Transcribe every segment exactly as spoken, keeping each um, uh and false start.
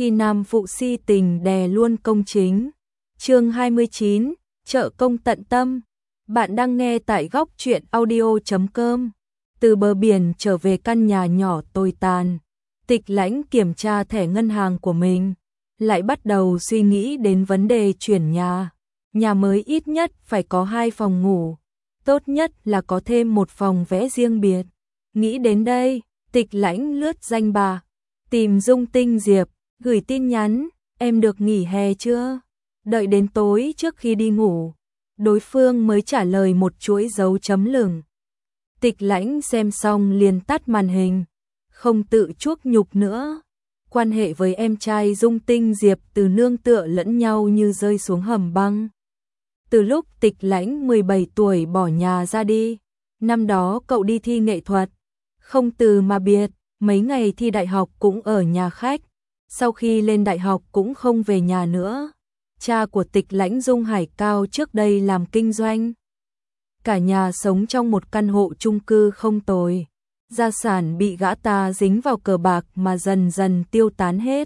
khi nam phụ si tình đè luôn công chính. Chương hai mươi chín, trợ công tận tâm. Bạn đang nghe tại góc truyện audio chấm com. Từ bờ biển trở về căn nhà nhỏ tồi tàn, Tịch Lãnh kiểm tra thẻ ngân hàng của mình, lại bắt đầu suy nghĩ đến vấn đề chuyển nhà. Nhà mới ít nhất phải có hai phòng ngủ, tốt nhất là có thêm một phòng vẽ riêng biệt. Nghĩ đến đây, Tịch Lãnh lướt danh bạ, tìm Dung Tinh Diệp, gửi tin nhắn, em được nghỉ hè chưa? Đợi đến tối trước khi đi ngủ, đối phương mới trả lời một chuỗi dấu chấm lửng. Tịch Lãnh xem xong liền tắt màn hình, không tự chuốc nhục nữa. Quan hệ với em trai Dung Tinh Diệp từ nương tựa lẫn nhau như rơi xuống hầm băng. Từ lúc Tịch Lãnh mười bảy tuổi bỏ nhà ra đi, năm đó cậu đi thi nghệ thuật, không từ mà biệt, mấy ngày thi đại học cũng ở nhà khách, sau khi lên đại học cũng không về nhà nữa. Cha của Tịch Lãnh Dung Hải Cao trước đây làm kinh doanh, cả nhà sống trong một căn hộ chung cư không tồi. Gia sản bị gã ta dính vào cờ bạc mà dần dần tiêu tán hết.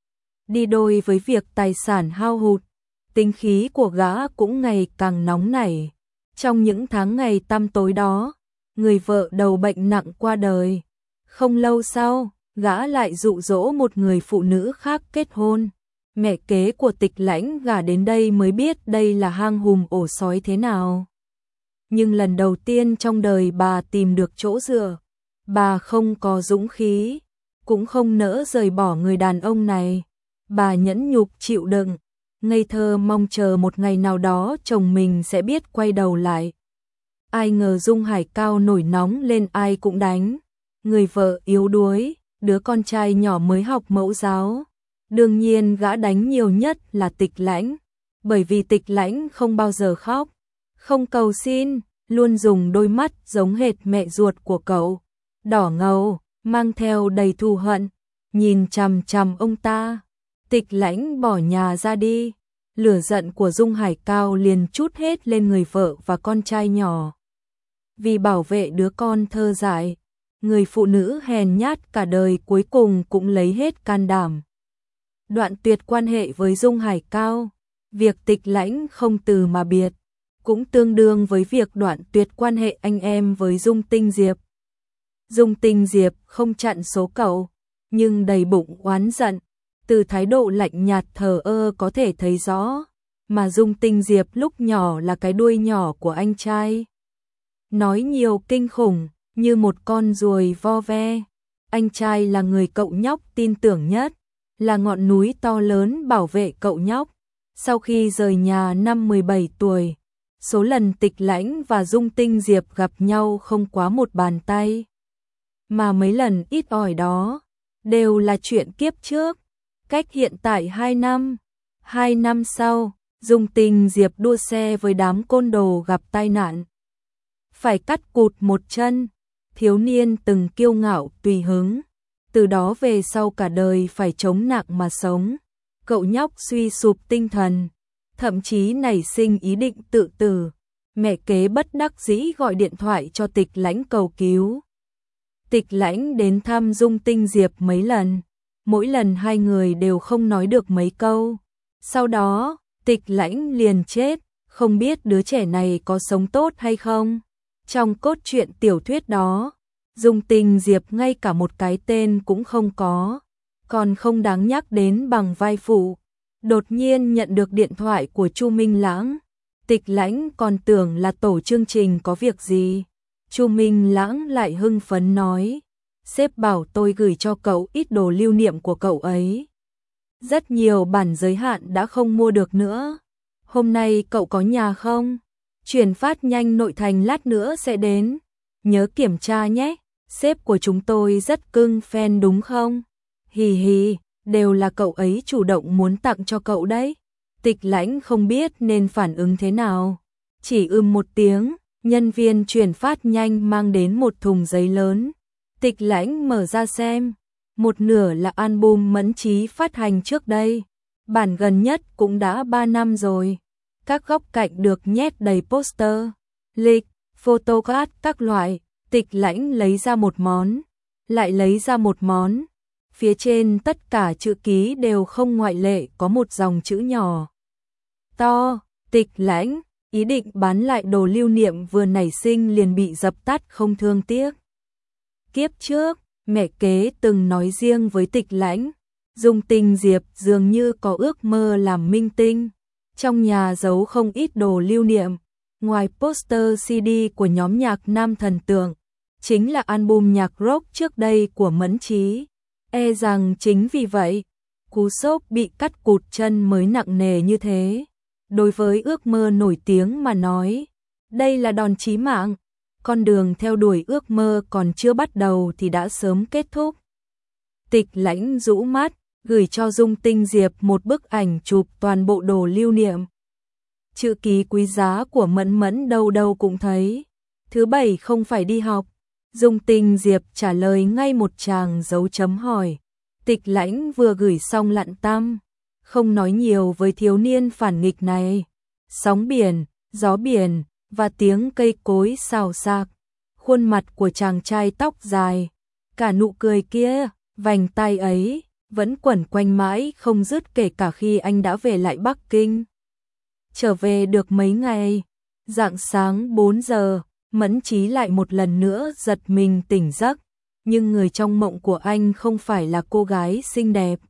Đi đôi với việc tài sản hao hụt, tính khí của gã cũng ngày càng nóng nảy. Trong những tháng ngày tăm tối đó, người vợ đầu bệnh nặng qua đời. Không lâu sau, gã lại dụ dỗ một người phụ nữ khác kết hôn. Mẹ kế của Tịch Lãnh gả đến đây mới biết đây là hang hùm ổ sói thế nào. Nhưng lần đầu tiên trong đời bà tìm được chỗ dựa, bà không có dũng khí, cũng không nỡ rời bỏ người đàn ông này. Bà nhẫn nhục chịu đựng, ngây thơ mong chờ một ngày nào đó chồng mình sẽ biết quay đầu lại. Ai ngờ Dung Hải Cao nổi nóng lên ai cũng đánh. Người vợ yếu đuối, đứa con trai nhỏ mới học mẫu giáo. Đương nhiên gã đánh nhiều nhất là Tịch Lãnh, bởi vì Tịch Lãnh không bao giờ khóc, không cầu xin, luôn dùng đôi mắt giống hệt mẹ ruột của cậu, đỏ ngầu, mang theo đầy thù hận, nhìn chằm chằm ông ta. Tịch Lãnh bỏ nhà ra đi, lửa giận của Dung Hải Cao liền trút hết lên người vợ và con trai nhỏ. Vì bảo vệ đứa con thơ dại, người phụ nữ hèn nhát cả đời cuối cùng cũng lấy hết can đảm đoạn tuyệt quan hệ với Dung Hải Cao. Việc Tịch Lãnh không từ mà biệt cũng tương đương với việc đoạn tuyệt quan hệ anh em với Dung Tinh Diệp. Dung Tinh Diệp không chặn số cậu, nhưng đầy bụng oán giận, từ thái độ lạnh nhạt thờ ơ có thể thấy rõ, mà Dung Tinh Diệp lúc nhỏ là cái đuôi nhỏ của anh trai. Nói nhiều kinh khủng, như một con ruồi vo ve. Anh trai là người cậu nhóc tin tưởng nhất, là ngọn núi to lớn bảo vệ cậu nhóc. Sau khi rời nhà năm mười bảy tuổi, số lần Tịch Lãnh và Dung Tinh Diệp gặp nhau không quá một bàn tay. Mà mấy lần ít ỏi đó, đều là chuyện kiếp trước, cách hiện tại hai năm. Hai năm sau, Dung Tinh Diệp đua xe với đám côn đồ gặp tai nạn, phải cắt cụt một chân. Thiếu niên từng kiêu ngạo tùy hứng, từ đó về sau cả đời phải chống nặng mà sống. Cậu nhóc suy sụp tinh thần, thậm chí nảy sinh ý định tự tử. Mẹ kế bất đắc dĩ gọi điện thoại cho Tịch Lãnh cầu cứu. Tịch Lãnh đến thăm Dung Tinh Diệp mấy lần, mỗi lần hai người đều không nói được mấy câu. Sau đó, Tịch Lãnh liền chết, không biết đứa trẻ này có sống tốt hay không. Trong cốt truyện tiểu thuyết đó, Dung Tinh Diệp ngay cả một cái tên cũng không có, còn không đáng nhắc đến bằng vai phụ. Đột nhiên nhận được điện thoại của Chu Minh Lãng, Tịch Lãnh còn tưởng là tổ chương trình có việc gì. Chu Minh Lãng lại hưng phấn nói, sếp bảo tôi gửi cho cậu ít đồ lưu niệm của cậu ấy. Rất nhiều bản giới hạn đã không mua được nữa. Hôm nay cậu có nhà không? Chuyển phát nhanh nội thành lát nữa sẽ đến, nhớ kiểm tra nhé. Sếp của chúng tôi rất cưng fan đúng không? Hì hì, đều là cậu ấy chủ động muốn tặng cho cậu đấy. Tịch Lãnh không biết nên phản ứng thế nào, chỉ ưm một tiếng. Nhân viên chuyển phát nhanh mang đến một thùng giấy lớn. Tịch Lãnh mở ra xem, một nửa là album Mẫn Trí phát hành trước đây, bản gần nhất cũng đã ba năm rồi. Các góc cạnh được nhét đầy poster, lịch, photocard các loại. Tịch Lãnh lấy ra một món, lại lấy ra một món. Phía trên tất cả chữ ký đều không ngoại lệ có một dòng chữ nhỏ to, Tịch Lãnh. Ý định bán lại đồ lưu niệm vừa nảy sinh liền bị dập tắt không thương tiếc. Kiếp trước, mẹ kế từng nói riêng với Tịch Lãnh, Dung Tinh Diệp dường như có ước mơ làm minh tinh, trong nhà giấu không ít đồ lưu niệm, ngoài poster xê đê của nhóm nhạc Nam Thần Tượng, chính là album nhạc rock trước đây của Mẫn Trí. E rằng chính vì vậy, cú sốc bị cắt cụt chân mới nặng nề như thế. Đối với ước mơ nổi tiếng mà nói, đây là đòn chí mạng, con đường theo đuổi ước mơ còn chưa bắt đầu thì đã sớm kết thúc. Tịch Lãnh rũ mắt, gửi cho Dung Tinh Diệp một bức ảnh chụp toàn bộ đồ lưu niệm. Chữ ký quý giá của Mẫn Mẫn đâu đâu cũng thấy. Thứ bảy không phải đi học. Dung Tinh Diệp trả lời ngay một tràng dấu chấm hỏi. Tịch Lãnh vừa gửi xong lặn tăm, không nói nhiều với thiếu niên phản nghịch này. Sóng biển, gió biển và tiếng cây cối xào xạc. Khuôn mặt của chàng trai tóc dài, cả nụ cười kia, vành tai ấy vẫn quẩn quanh mãi không dứt kể cả khi anh đã về lại Bắc Kinh. Trở về được mấy ngày, rạng sáng bốn giờ, Mẫn Trí lại một lần nữa giật mình tỉnh giấc, nhưng người trong mộng của anh không phải là cô gái xinh đẹp,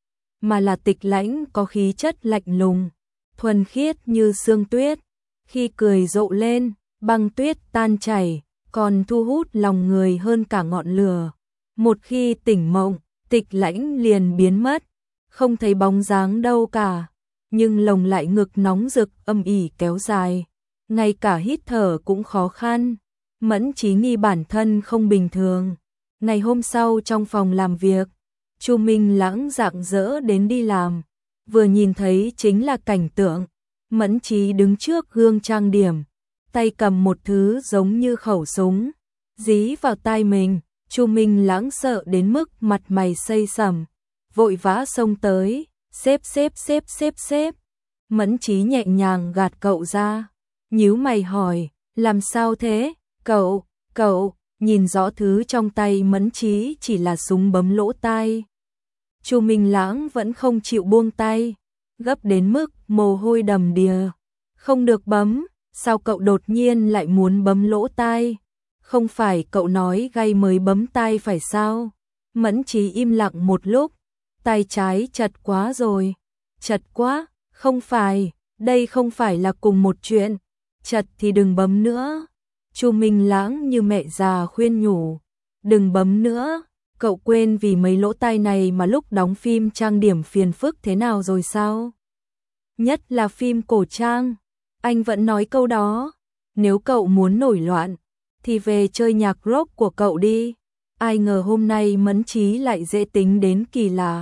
mà là Tịch Lãnh có khí chất lạnh lùng, thuần khiết như sương tuyết, khi cười rộ lên, băng tuyết tan chảy, còn thu hút lòng người hơn cả ngọn lửa. Một khi tỉnh mộng, Tịch Lãnh liền biến mất, không thấy bóng dáng đâu cả, nhưng lồng lại ngực nóng rực âm ỉ kéo dài, ngay cả hít thở cũng khó khăn. Mẫn Trí nghi bản thân không bình thường. Ngày hôm sau trong phòng làm việc, Chu Minh Lãng rạng rỡ đến đi làm, vừa nhìn thấy chính là cảnh tượng Mẫn Trí đứng trước gương trang điểm, tay cầm một thứ giống như khẩu súng, dí vào tai mình. Chu Minh Lãng sợ đến mức mặt mày xây sẩm, vội vã xông tới, xếp xếp xếp xếp xếp. Mẫn Trí nhẹ nhàng gạt cậu ra, nhíu mày hỏi, làm sao thế, cậu, cậu, nhìn rõ thứ trong tay Mẫn Trí chỉ là súng bấm lỗ tai. Chu Minh Lãng vẫn không chịu buông tay, gấp đến mức mồ hôi đầm đìa. Không được bấm, sao cậu đột nhiên lại muốn bấm lỗ tai? Không phải cậu nói gay mới bấm tay phải sao? Mẫn Trí im lặng một lúc, tay trái chật quá rồi. Chật quá, không phải, đây không phải là cùng một chuyện. Chật thì đừng bấm nữa. Chu Minh Lãng như mẹ già khuyên nhủ, đừng bấm nữa. Cậu quên vì mấy lỗ tai này mà lúc đóng phim trang điểm phiền phức thế nào rồi sao? Nhất là phim cổ trang. Anh vẫn nói câu đó, nếu cậu muốn nổi loạn thì về chơi nhạc rock của cậu đi. Ai ngờ hôm nay Mẫn Trí lại dễ tính đến kỳ lạ.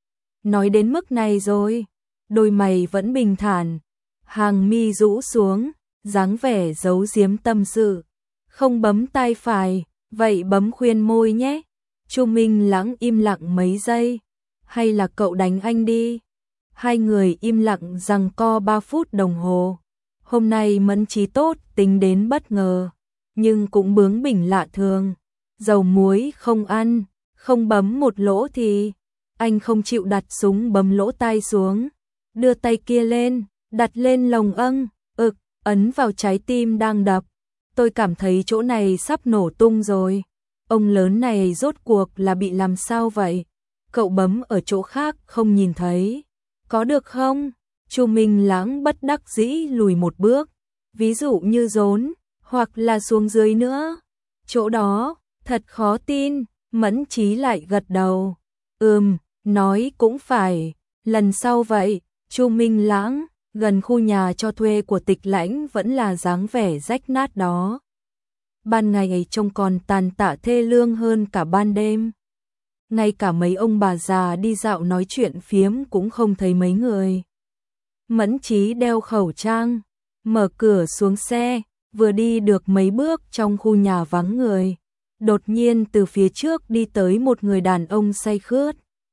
Nói đến mức này rồi, đôi mày vẫn bình thản, hàng mi rũ xuống, dáng vẻ giấu giếm tâm sự. Không bấm tay phải, vậy bấm khuyên môi nhé. Chu Minh Lãng im lặng mấy giây, hay là cậu đánh anh đi. Hai người im lặng giằng co ba phút đồng hồ. Hôm nay Mẫn Trí tốt tính đến bất ngờ, nhưng cũng bướng bỉnh lạ thường. Dầu muối không ăn, không bấm một lỗ thì anh không chịu đặt súng bấm lỗ tai xuống, đưa tay kia lên, đặt lên lồng âng, ực, ấn vào trái tim đang đập. Tôi cảm thấy chỗ này sắp nổ tung rồi. Ông lớn này rốt cuộc là bị làm sao vậy? Cậu bấm ở chỗ khác không nhìn thấy, có được không? Chu Minh Lãng bất đắc dĩ lùi một bước, ví dụ như rốn, hoặc là xuống dưới nữa. Chỗ đó, thật khó tin. Mẫn Trí lại gật đầu. Ừm, nói cũng phải. Lần sau vậy, Chu Minh Lãng, gần khu nhà cho thuê của Tịch Lãnh vẫn là dáng vẻ rách nát đó. Ban ngày ấy trông còn tàn tạ thê lương hơn cả ban đêm. Ngay cả mấy ông bà già đi dạo nói chuyện phiếm cũng không thấy mấy người. Mẫn Trí đeo khẩu trang, mở cửa xuống xe, vừa đi được mấy bước trong khu nhà vắng người. Đột nhiên từ phía trước đi tới một người đàn ông say khướt.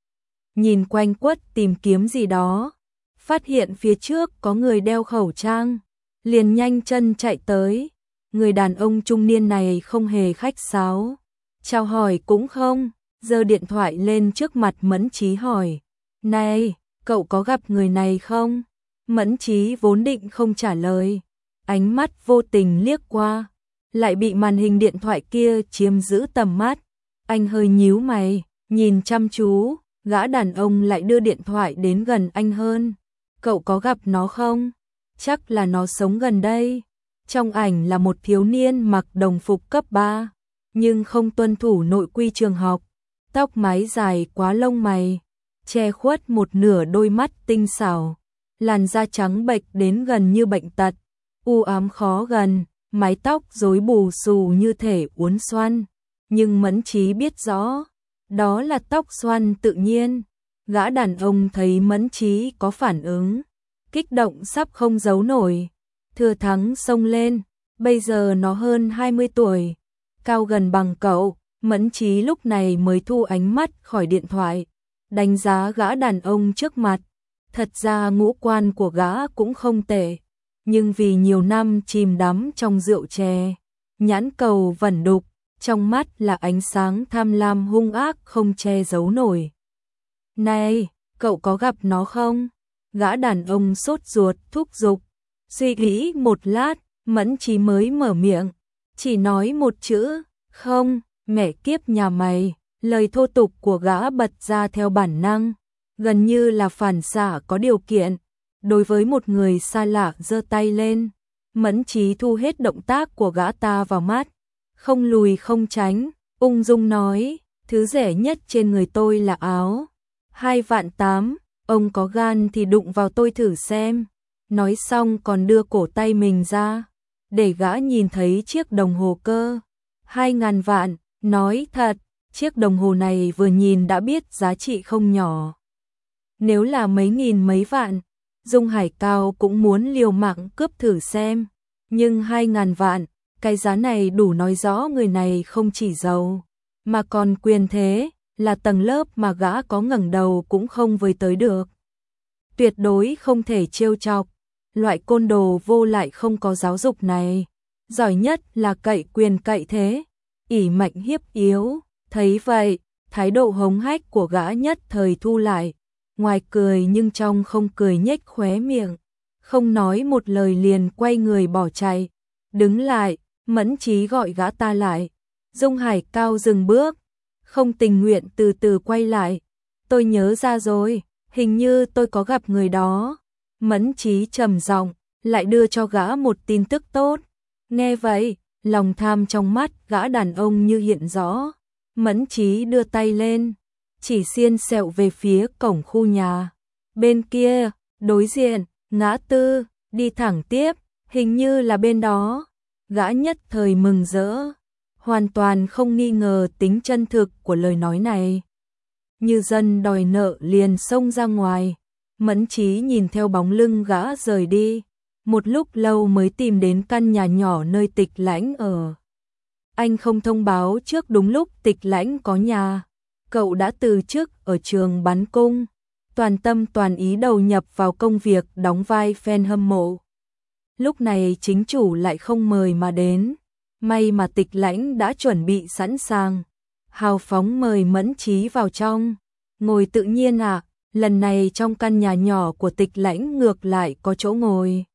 Nhìn quanh quất tìm kiếm gì đó, phát hiện phía trước có người đeo khẩu trang, liền nhanh chân chạy tới. Người đàn ông trung niên này không hề khách sáo, chào hỏi cũng không, giơ điện thoại lên trước mặt Mẫn Chí hỏi, này, cậu có gặp người này không? Mẫn Chí vốn định không trả lời, ánh mắt vô tình liếc qua, lại bị màn hình điện thoại kia chiếm giữ tầm mắt. Anh hơi nhíu mày, nhìn chăm chú, gã đàn ông lại đưa điện thoại đến gần anh hơn. Cậu có gặp nó không? Chắc là nó sống gần đây. Trong ảnh là một thiếu niên mặc đồng phục cấp ba, nhưng không tuân thủ nội quy trường học, tóc mái dài quá lông mày, che khuất một nửa đôi mắt tinh xảo, làn da trắng bệch đến gần như bệnh tật, u ám khó gần, mái tóc rối bù xù như thể uốn xoăn, nhưng Mẫn Chí biết rõ, đó là tóc xoăn tự nhiên. Gã đàn ông thấy Mẫn Chí có phản ứng, kích động sắp không giấu nổi, thừa thắng xông lên, bây giờ nó hơn hai mươi tuổi, cao gần bằng cậu. Mẫn Chí lúc này mới thu ánh mắt khỏi điện thoại, đánh giá gã đàn ông trước mặt. Thật ra ngũ quan của gã cũng không tệ, nhưng vì nhiều năm chìm đắm trong rượu chè, nhãn cầu vẩn đục, trong mắt là ánh sáng tham lam hung ác không che giấu nổi. Này, cậu có gặp nó không? Gã đàn ông sốt ruột thúc giục. Suy nghĩ một lát, Mẫn Chí mới mở miệng, chỉ nói một chữ, không. Mẹ kiếp nhà mày, lời thô tục của gã bật ra theo bản năng, gần như là phản xạ có điều kiện. Đối với một người xa lạ giơ tay lên, Mẫn Chí thu hết động tác của gã ta vào mắt, không lùi không tránh, ung dung nói, thứ rẻ nhất trên người tôi là áo. Hai vạn tám, ông có gan thì đụng vào tôi thử xem. Nói xong còn đưa cổ tay mình ra, để gã nhìn thấy chiếc đồng hồ cơ. Hai ngàn vạn. Nói thật, chiếc đồng hồ này vừa nhìn đã biết giá trị không nhỏ. Nếu là mấy nghìn mấy vạn, Dung Hải Cao cũng muốn liều mạng cướp thử xem. Nhưng hai ngàn vạn, cái giá này đủ nói rõ người này không chỉ giàu, mà còn quyền thế, là tầng lớp mà gã có ngẩng đầu cũng không với tới được. Tuyệt đối không thể trêu chọc, loại côn đồ vô lại không có giáo dục này. Giỏi nhất là cậy quyền cậy thế, ỷ mạnh hiếp yếu. Thấy vậy, thái độ hống hách của gã nhất thời thu lại, ngoài cười nhưng trong không cười nhếch khóe miệng, không nói một lời liền quay người bỏ chạy. Đứng lại, Mẫn Chí gọi gã ta lại. Dung Hải Cao dừng bước, không tình nguyện từ từ quay lại. Tôi nhớ ra rồi, hình như tôi có gặp người đó. Mẫn Chí trầm giọng, lại đưa cho gã một tin tức tốt. Nghe vậy, lòng tham trong mắt gã đàn ông như hiện rõ. Mẫn Chí đưa tay lên, chỉ xiên xẹo về phía cổng khu nhà. Bên kia, đối diện, ngã tư, đi thẳng tiếp, hình như là bên đó. Gã nhất thời mừng rỡ, hoàn toàn không nghi ngờ tính chân thực của lời nói này. Như dân đòi nợ liền xông ra ngoài. Mẫn Chí nhìn theo bóng lưng gã rời đi, một lúc lâu mới tìm đến căn nhà nhỏ nơi Tịch Lãnh ở. Anh không thông báo trước đúng lúc Tịch Lãnh có nhà. Cậu đã từ chức ở trường bắn cung, toàn tâm toàn ý đầu nhập vào công việc đóng vai fan hâm mộ. Lúc này chính chủ lại không mời mà đến, may mà Tịch Lãnh đã chuẩn bị sẵn sàng, hào phóng mời Mẫn Chí vào trong. Ngồi tự nhiên à, lần này trong căn nhà nhỏ của Tịch Lãnh ngược lại có chỗ ngồi.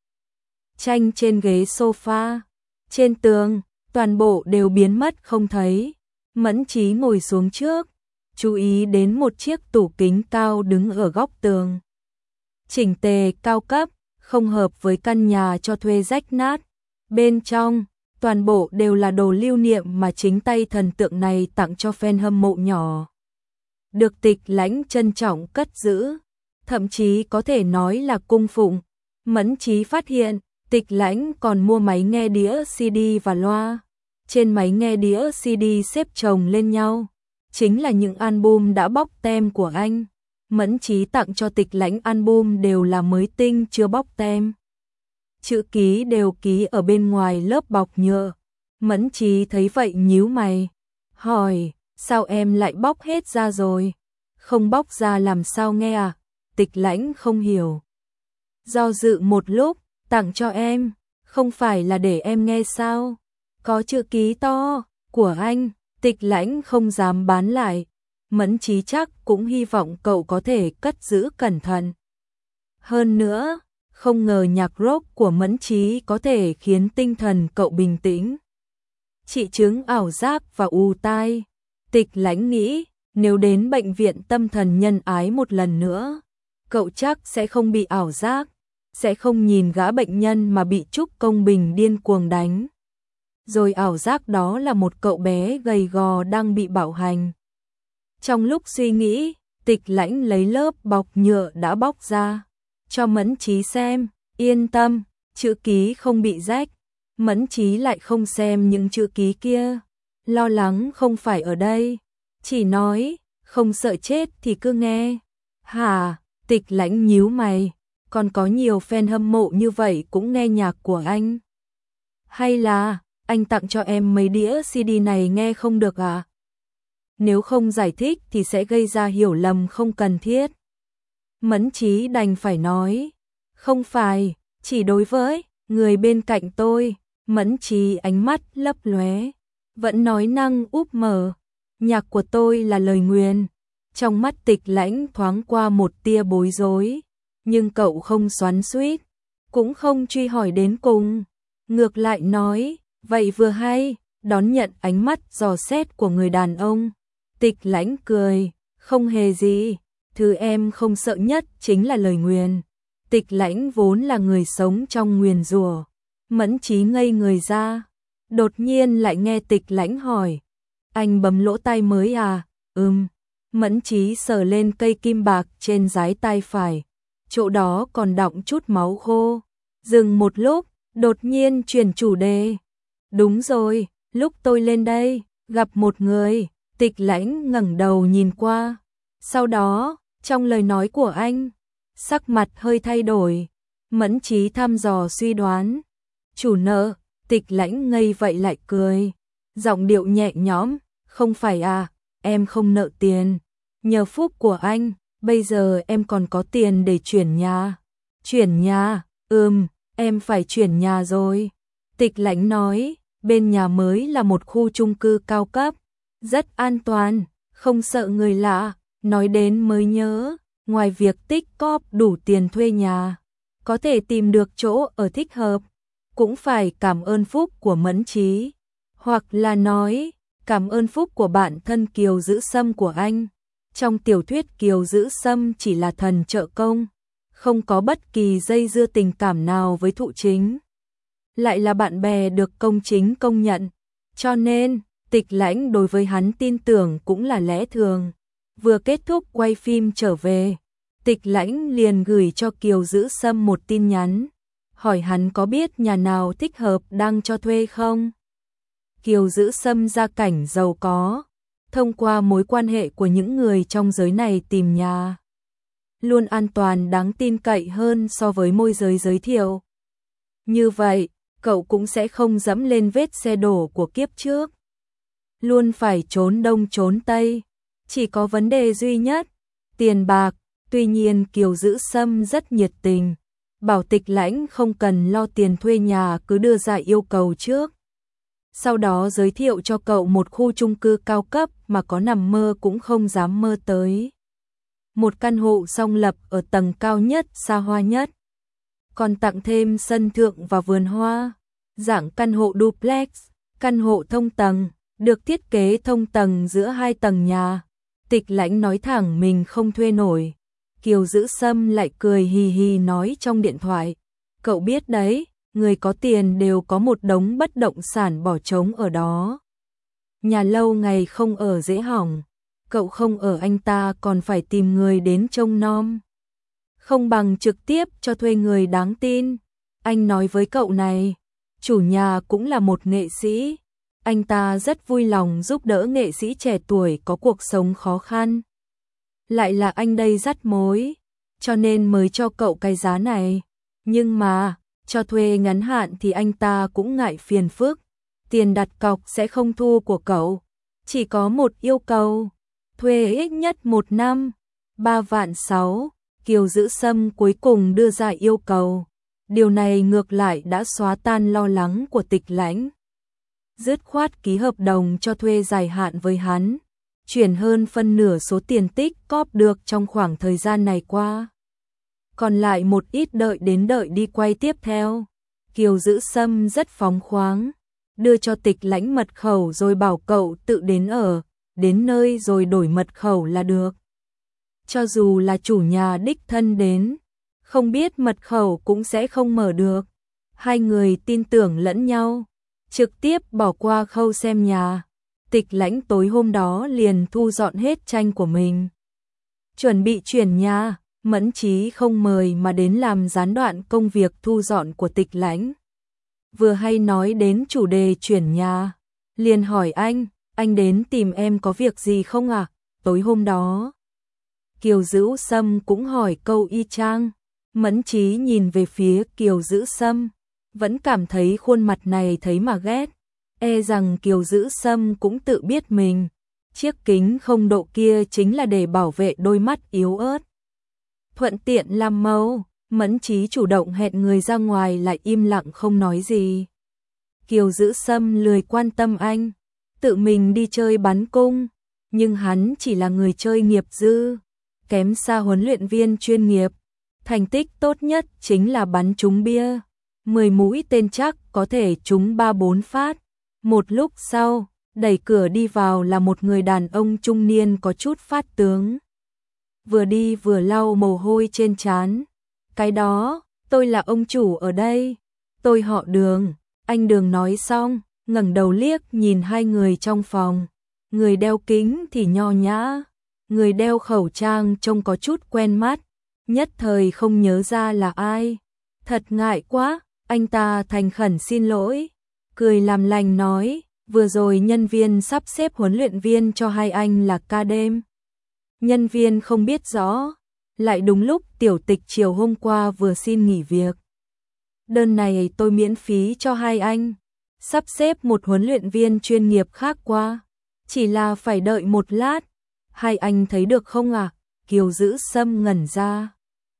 Tranh trên ghế sofa, trên tường, toàn bộ đều biến mất không thấy. Mẫn Chí ngồi xuống trước, chú ý đến một chiếc tủ kính cao đứng ở góc tường. Chỉnh tề cao cấp, không hợp với căn nhà cho thuê rách nát. Bên trong, toàn bộ đều là đồ lưu niệm mà chính tay thần tượng này tặng cho fan hâm mộ nhỏ. Được Tịch Lãnh trân trọng cất giữ, thậm chí có thể nói là cung phụng. Mẫn Chí phát hiện, Tịch Lãnh còn mua máy nghe đĩa xê đê và loa. Trên máy nghe đĩa xê đê xếp chồng lên nhau, chính là những album đã bóc tem của anh. Mẫn Chí tặng cho Tịch Lãnh album đều là mới tinh chưa bóc tem. Chữ ký đều ký ở bên ngoài lớp bọc nhựa. Mẫn Chí thấy vậy nhíu mày, hỏi, sao em lại bóc hết ra rồi? Không bóc ra làm sao nghe à? Tịch Lãnh không hiểu. Do dự một lúc, tặng cho em, không phải là để em nghe sao? Có chữ ký to của anh. Tịch Lãnh không dám bán lại, Mẫn Chí chắc cũng hy vọng cậu có thể cất giữ cẩn thận. Hơn nữa, không ngờ nhạc rock của Mẫn Chí có thể khiến tinh thần cậu bình tĩnh. Trị chứng ảo giác và ù tai. Tịch Lãnh nghĩ, nếu đến bệnh viện tâm thần nhân ái một lần nữa, cậu chắc sẽ không bị ảo giác, sẽ không nhìn gã bệnh nhân mà bị Trúc Công Bình điên cuồng đánh. Rồi ảo giác đó là một cậu bé gầy gò đang bị bạo hành. Trong lúc suy nghĩ, Tịch Lãnh lấy lớp bọc nhựa đã bóc ra, cho Mẫn Chí xem, yên tâm, chữ ký không bị rách. Mẫn Chí lại không xem những chữ ký kia, lo lắng không phải ở đây, chỉ nói, không sợ chết thì cứ nghe. Hả, Tịch Lãnh nhíu mày, còn có nhiều fan hâm mộ như vậy cũng nghe nhạc của anh. Hay là, anh tặng cho em mấy đĩa xê đê này nghe không được à? Nếu không giải thích thì sẽ gây ra hiểu lầm không cần thiết. Mẫn Chí đành phải nói, không phải, chỉ đối với người bên cạnh tôi. Mẫn Chí ánh mắt lấp lóe, vẫn nói năng úp mở, nhạc của tôi là lời nguyền. Trong mắt Tịch Lãnh thoáng qua một tia bối rối, nhưng cậu không xoắn xuýt, cũng không truy hỏi đến cùng, ngược lại nói, vậy vừa hay. Đón nhận ánh mắt dò xét của người đàn ông, Tịch Lãnh cười, không hề gì, thứ em không sợ nhất chính là lời nguyền. Tịch Lãnh vốn là người sống trong nguyền rủa. Mẫn Chí ngây người ra, đột nhiên lại nghe Tịch Lãnh hỏi, anh bấm lỗ tai mới à? Ừm. Mẫn Chí sờ lên cây kim bạc trên dái tai phải, chỗ đó còn đọng chút máu khô. Dừng một lúc, đột nhiên chuyển chủ đề. Đúng rồi, lúc tôi lên đây, gặp một người. Tịch Lãnh ngẩng đầu nhìn qua. Sau đó, trong lời nói của anh, sắc mặt hơi thay đổi. Mẫn Chí thăm dò suy đoán. Chủ nợ. Tịch Lãnh ngây vậy lại cười, giọng điệu nhẹ nhõm, không phải à, em không nợ tiền. Nhờ phúc của anh, bây giờ em còn có tiền để chuyển nhà. Chuyển nhà, ừm, em phải chuyển nhà rồi. Tịch Lãnh nói, bên nhà mới là một khu chung cư cao cấp, rất an toàn, không sợ người lạ. Nói đến mới nhớ, ngoài việc tích cóp đủ tiền thuê nhà, có thể tìm được chỗ ở thích hợp, cũng phải cảm ơn phúc của Mẫn Chí, hoặc là nói, cảm ơn phúc của bạn thân Kiều Dữ Sâm của anh. Trong tiểu thuyết Kiều Dữ Sâm chỉ là thần trợ công, không có bất kỳ dây dưa tình cảm nào với Thụ Chính, lại là bạn bè được công chính công nhận, cho nên Tịch Lãnh đối với hắn tin tưởng cũng là lẽ thường. Vừa kết thúc quay phim trở về, Tịch Lãnh liền gửi cho Kiều Dữ Sâm một tin nhắn, hỏi hắn có biết nhà nào thích hợp đang cho thuê không. Kiều Dữ Sâm gia cảnh giàu có, thông qua mối quan hệ của những người trong giới này tìm nhà, luôn an toàn đáng tin cậy hơn so với môi giới giới thiệu. Như vậy, cậu cũng sẽ không dẫm lên vết xe đổ của kiếp trước. Luôn phải trốn đông trốn tây, chỉ có vấn đề duy nhất, tiền bạc. Tuy nhiên Kiều Dữ Sâm rất nhiệt tình, bảo Tịch Lãnh không cần lo tiền thuê nhà, cứ đưa ra yêu cầu trước. Sau đó giới thiệu cho cậu một khu chung cư cao cấp mà có nằm mơ cũng không dám mơ tới. Một căn hộ song lập ở tầng cao nhất, xa hoa nhất. Còn tặng thêm sân thượng và vườn hoa, dạng căn hộ duplex, căn hộ thông tầng, được thiết kế thông tầng giữa hai tầng nhà. Tịch Lãnh nói thẳng mình không thuê nổi. Kiều Dữ Sâm lại cười hì hì nói trong điện thoại, cậu biết đấy, người có tiền đều có một đống bất động sản bỏ trống ở đó. Nhà lâu ngày không ở dễ hỏng, cậu không ở anh ta còn phải tìm người đến trông nom. Không bằng trực tiếp cho thuê người đáng tin. Anh nói với cậu này, chủ nhà cũng là một nghệ sĩ. Anh ta rất vui lòng giúp đỡ nghệ sĩ trẻ tuổi có cuộc sống khó khăn. Lại là anh đây dắt mối, cho nên mới cho cậu cái giá này. Nhưng mà, cho thuê ngắn hạn thì anh ta cũng ngại phiền phức. Tiền đặt cọc sẽ không thu của cậu. Chỉ có một yêu cầu, thuê ít nhất một năm, ba vạn sáu. Kiều Dữ Sâm cuối cùng đưa ra yêu cầu. Điều này ngược lại đã xóa tan lo lắng của Tịch Lãnh. Dứt khoát ký hợp đồng cho thuê dài hạn với hắn. chuyển hơn phân nửa số tiền tích cóp được trong khoảng thời gian này qua. Còn lại một ít đợi đến đợi đi quay tiếp theo. Kiều Giữ Sâm rất phóng khoáng, đưa cho Tịch Lãnh mật khẩu rồi bảo cậu tự đến ở, đến nơi rồi đổi mật khẩu là được. Cho dù là chủ nhà đích thân đến, không biết mật khẩu cũng sẽ không mở được. Hai người tin tưởng lẫn nhau, trực tiếp bỏ qua khâu xem nhà. Tịch Lãnh tối hôm đó liền thu dọn hết tranh của mình, chuẩn bị chuyển nhà. Mẫn Chí không mời mà đến làm gián đoạn công việc thu dọn của Tịch Lãnh. Vừa hay nói đến chủ đề chuyển nhà, liền hỏi anh, anh đến tìm em có việc gì không ạ? À? Tối hôm đó, Kiều Giữ Sâm cũng hỏi câu y chang. Mẫn Chí nhìn về phía Kiều Giữ Sâm, vẫn cảm thấy khuôn mặt này thấy mà ghét. E rằng Kiều Giữ Sâm cũng tự biết mình, chiếc kính không độ kia chính là để bảo vệ đôi mắt yếu ớt. Thuận tiện làm mẫu, Mẫn Chí chủ động hẹn người ra ngoài lại im lặng không nói gì. Kiều Giữ Sâm lười quan tâm anh, tự mình đi chơi bắn cung, nhưng hắn chỉ là người chơi nghiệp dư, kém xa huấn luyện viên chuyên nghiệp. Thành tích tốt nhất chính là bắn trúng bia, mười mũi tên chắc có thể trúng ba bốn phát. Một lúc sau, đẩy cửa đi vào là một người đàn ông trung niên có chút phát tướng. Vừa đi vừa lau mồ hôi trên trán. Cái đó, tôi là ông chủ ở đây. Tôi họ Đường. Anh Đường nói xong, ngẩng đầu liếc nhìn hai người trong phòng. Người đeo kính thì nho nhã, người đeo khẩu trang trông có chút quen mắt. Nhất thời không nhớ ra là ai. Thật ngại quá, anh ta thành khẩn xin lỗi. Cười làm lành nói, vừa rồi nhân viên sắp xếp huấn luyện viên cho hai anh là ca đêm. Nhân viên không biết rõ, lại đúng lúc Tiểu Tịch chiều hôm qua vừa xin nghỉ việc. Đơn này tôi miễn phí cho hai anh, sắp xếp một huấn luyện viên chuyên nghiệp khác qua, chỉ là phải đợi một lát. Hai anh thấy được không ạ? À? Kiều Giữ Sâm ngẩn ra,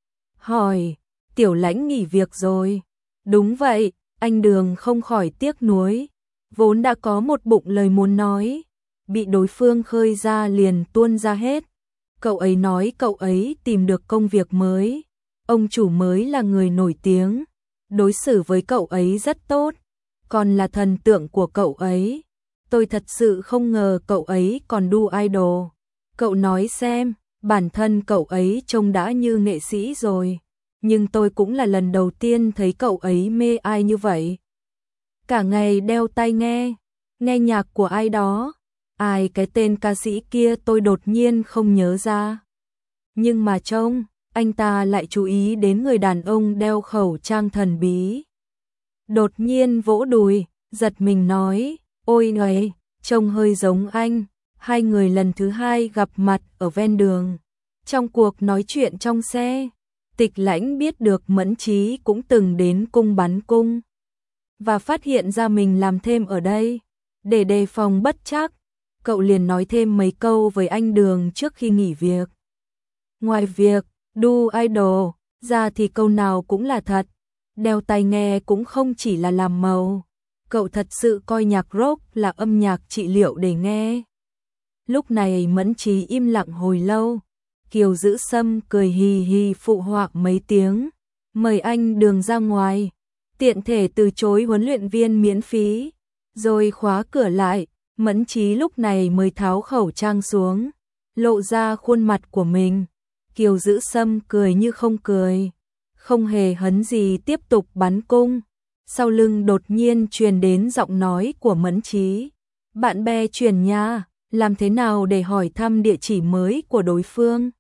hỏi, Tiểu Lãnh nghỉ việc rồi. Đúng vậy, anh Đường không khỏi tiếc nuối, vốn đã có một bụng lời muốn nói, bị đối phương khơi ra liền tuôn ra hết. Cậu ấy nói cậu ấy tìm được công việc mới, ông chủ mới là người nổi tiếng, đối xử với cậu ấy rất tốt, còn là thần tượng của cậu ấy. Tôi thật sự không ngờ cậu ấy còn đu idol. Cậu nói xem, bản thân cậu ấy trông đã như nghệ sĩ rồi, nhưng tôi cũng là lần đầu tiên thấy cậu ấy mê ai như vậy. Cả ngày đeo tai nghe, nghe nhạc của ai đó. Ai cái tên ca sĩ kia tôi đột nhiên không nhớ ra. Nhưng mà trông, anh ta lại chú ý đến người đàn ông đeo khẩu trang thần bí. Đột nhiên vỗ đùi, giật mình nói, ôi người, trông hơi giống anh. Hai người lần thứ hai gặp mặt ở ven đường. Trong cuộc nói chuyện trong xe, Tịch Lãnh biết được Mẫn Chí cũng từng đến cung bắn cung, và phát hiện ra mình làm thêm ở đây. Để đề phòng bất trắc, cậu liền nói thêm mấy câu với anh Đường trước khi nghỉ việc. Ngoài việc đu idol ra thì câu nào cũng là thật, đeo tai nghe cũng không chỉ là làm màu. Cậu thật sự coi nhạc rock là âm nhạc trị liệu để nghe. Lúc này Mẫn Chí im lặng hồi lâu. Kiều Giữ Sâm cười hì hì phụ họa mấy tiếng, mời anh Đường ra ngoài, tiện thể từ chối huấn luyện viên miễn phí, rồi khóa cửa lại. Mẫn Chí lúc này mới tháo khẩu trang xuống, lộ ra khuôn mặt của mình. Kiều Giữ Sâm cười như không cười, không hề hấn gì tiếp tục bắn cung. Sau lưng đột nhiên truyền đến giọng nói của Mẫn Chí. Bạn bè chuyển nhà, làm thế nào để hỏi thăm địa chỉ mới của đối phương?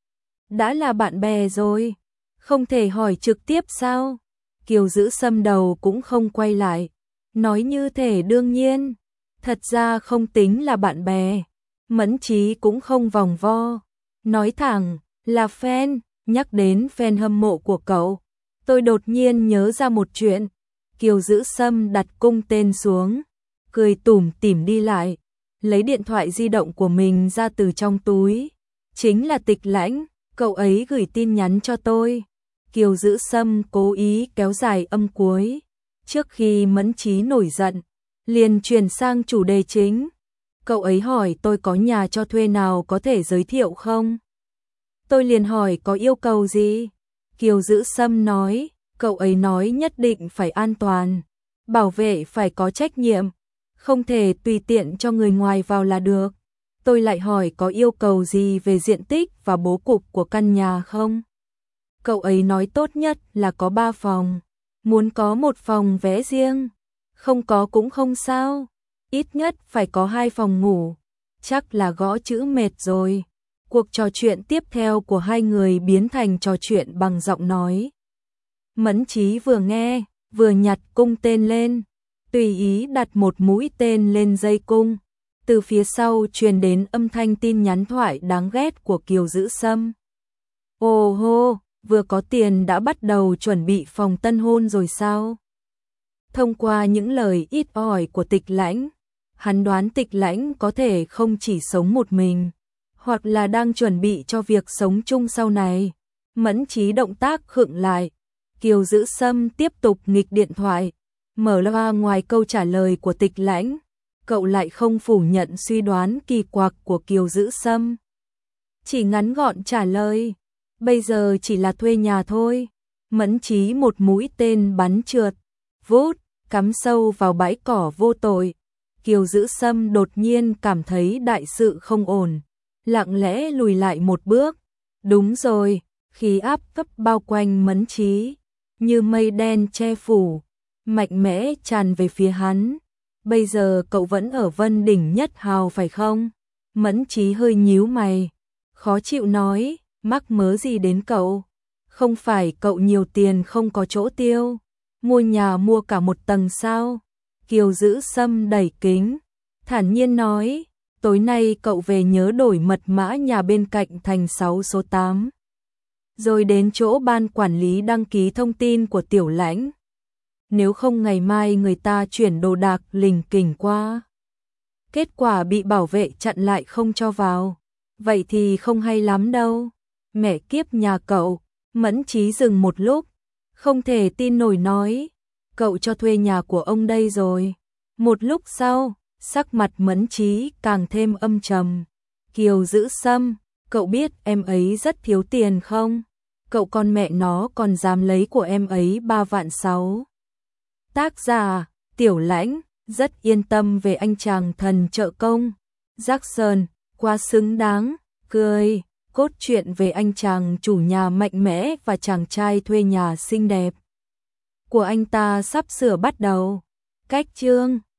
Đã là bạn bè rồi, không thể hỏi trực tiếp sao? Kiều Giữ Sâm đầu cũng không quay lại, nói như thể đương nhiên. Thật ra không tính là bạn bè. Mẫn Chí cũng không vòng vo, nói thẳng, là fan. Nhắc đến fan hâm mộ của cậu, tôi đột nhiên nhớ ra một chuyện. Kiều Giữ Sâm đặt cung tên xuống, cười tủm tỉm đi lại, lấy điện thoại di động của mình ra từ trong túi. Chính là Tịch Lãnh, cậu ấy gửi tin nhắn cho tôi. Kiều Giữ Sâm cố ý kéo dài âm cuối, trước khi Mẫn Chí nổi giận, liền chuyển sang chủ đề chính. Cậu ấy hỏi tôi có nhà cho thuê nào có thể giới thiệu không? Tôi liền hỏi có yêu cầu gì? Kiều Dữ Sâm nói, cậu ấy nói nhất định phải an toàn, bảo vệ phải có trách nhiệm, không thể tùy tiện cho người ngoài vào là được. Tôi lại hỏi có yêu cầu gì về diện tích và bố cục của căn nhà không? Cậu ấy nói tốt nhất là có ba phòng, muốn có một phòng vẽ riêng, không có cũng không sao, ít nhất phải có hai phòng ngủ. Chắc là gõ chữ mệt rồi. Cuộc trò chuyện tiếp theo của hai người biến thành trò chuyện bằng giọng nói. Mẫn Chí vừa nghe, vừa nhặt cung tên lên, tùy ý đặt một mũi tên lên dây cung. Từ phía sau truyền đến âm thanh tin nhắn thoại đáng ghét của Kiều Dữ Sâm. Ồ hô, vừa có tiền đã bắt đầu chuẩn bị phòng tân hôn rồi sao? Thông qua những lời ít ỏi của Tịch Lãnh, hắn đoán Tịch Lãnh có thể không chỉ sống một mình, hoặc là đang chuẩn bị cho việc sống chung sau này. Mẫn Chí động tác khựng lại. Kiều Dữ Sâm tiếp tục nghịch điện thoại, mở loa ngoài câu trả lời của Tịch Lãnh. Cậu lại không phủ nhận suy đoán kỳ quặc của Kiều Dữ Sâm, chỉ ngắn gọn trả lời, bây giờ chỉ là thuê nhà thôi. Mẫn Chí một mũi tên bắn trượt, vút, cắm sâu vào bãi cỏ vô tội. Kiều Dữ Sâm đột nhiên cảm thấy đại sự không ổn, lặng lẽ lùi lại một bước. Đúng rồi, khí áp cấp bao quanh Mẫn Chí, như mây đen che phủ, mạnh mẽ tràn về phía hắn. Bây giờ cậu vẫn ở Vân Đỉnh Nhất Hào phải không? Mẫn Chí hơi nhíu mày, khó chịu nói, mắc mớ gì đến cậu? Không phải cậu nhiều tiền không có chỗ tiêu, mua nhà mua cả một tầng sao? Kiều Dữ Sâm đẩy kính, thản nhiên nói, tối nay cậu về nhớ đổi mật mã nhà bên cạnh thành sáu số tám. Rồi đến chỗ ban quản lý đăng ký thông tin của Tiểu Lãnh. Nếu không ngày mai người ta chuyển đồ đạc lình kình qua. Kết quả bị bảo vệ chặn lại không cho vào. Vậy thì không hay lắm đâu. Mẹ kiếp nhà cậu. Mẫn Chí dừng một lúc, không thể tin nổi nói, cậu cho thuê nhà của ông đây rồi. Một lúc sau, sắc mặt Mẫn Chí càng thêm âm trầm. Kiều Dữ Sâm, cậu biết em ấy rất thiếu tiền không? Cậu con mẹ nó còn dám lấy của em ấy ba vạn sáu. Tác giả, Tiểu Lãnh, rất yên tâm về anh chàng thần trợ công. Jackson, quá xứng đáng, cười. Cốt truyện về anh chàng chủ nhà mạnh mẽ và chàng trai thuê nhà xinh đẹp của anh ta sắp sửa bắt đầu. Cách chương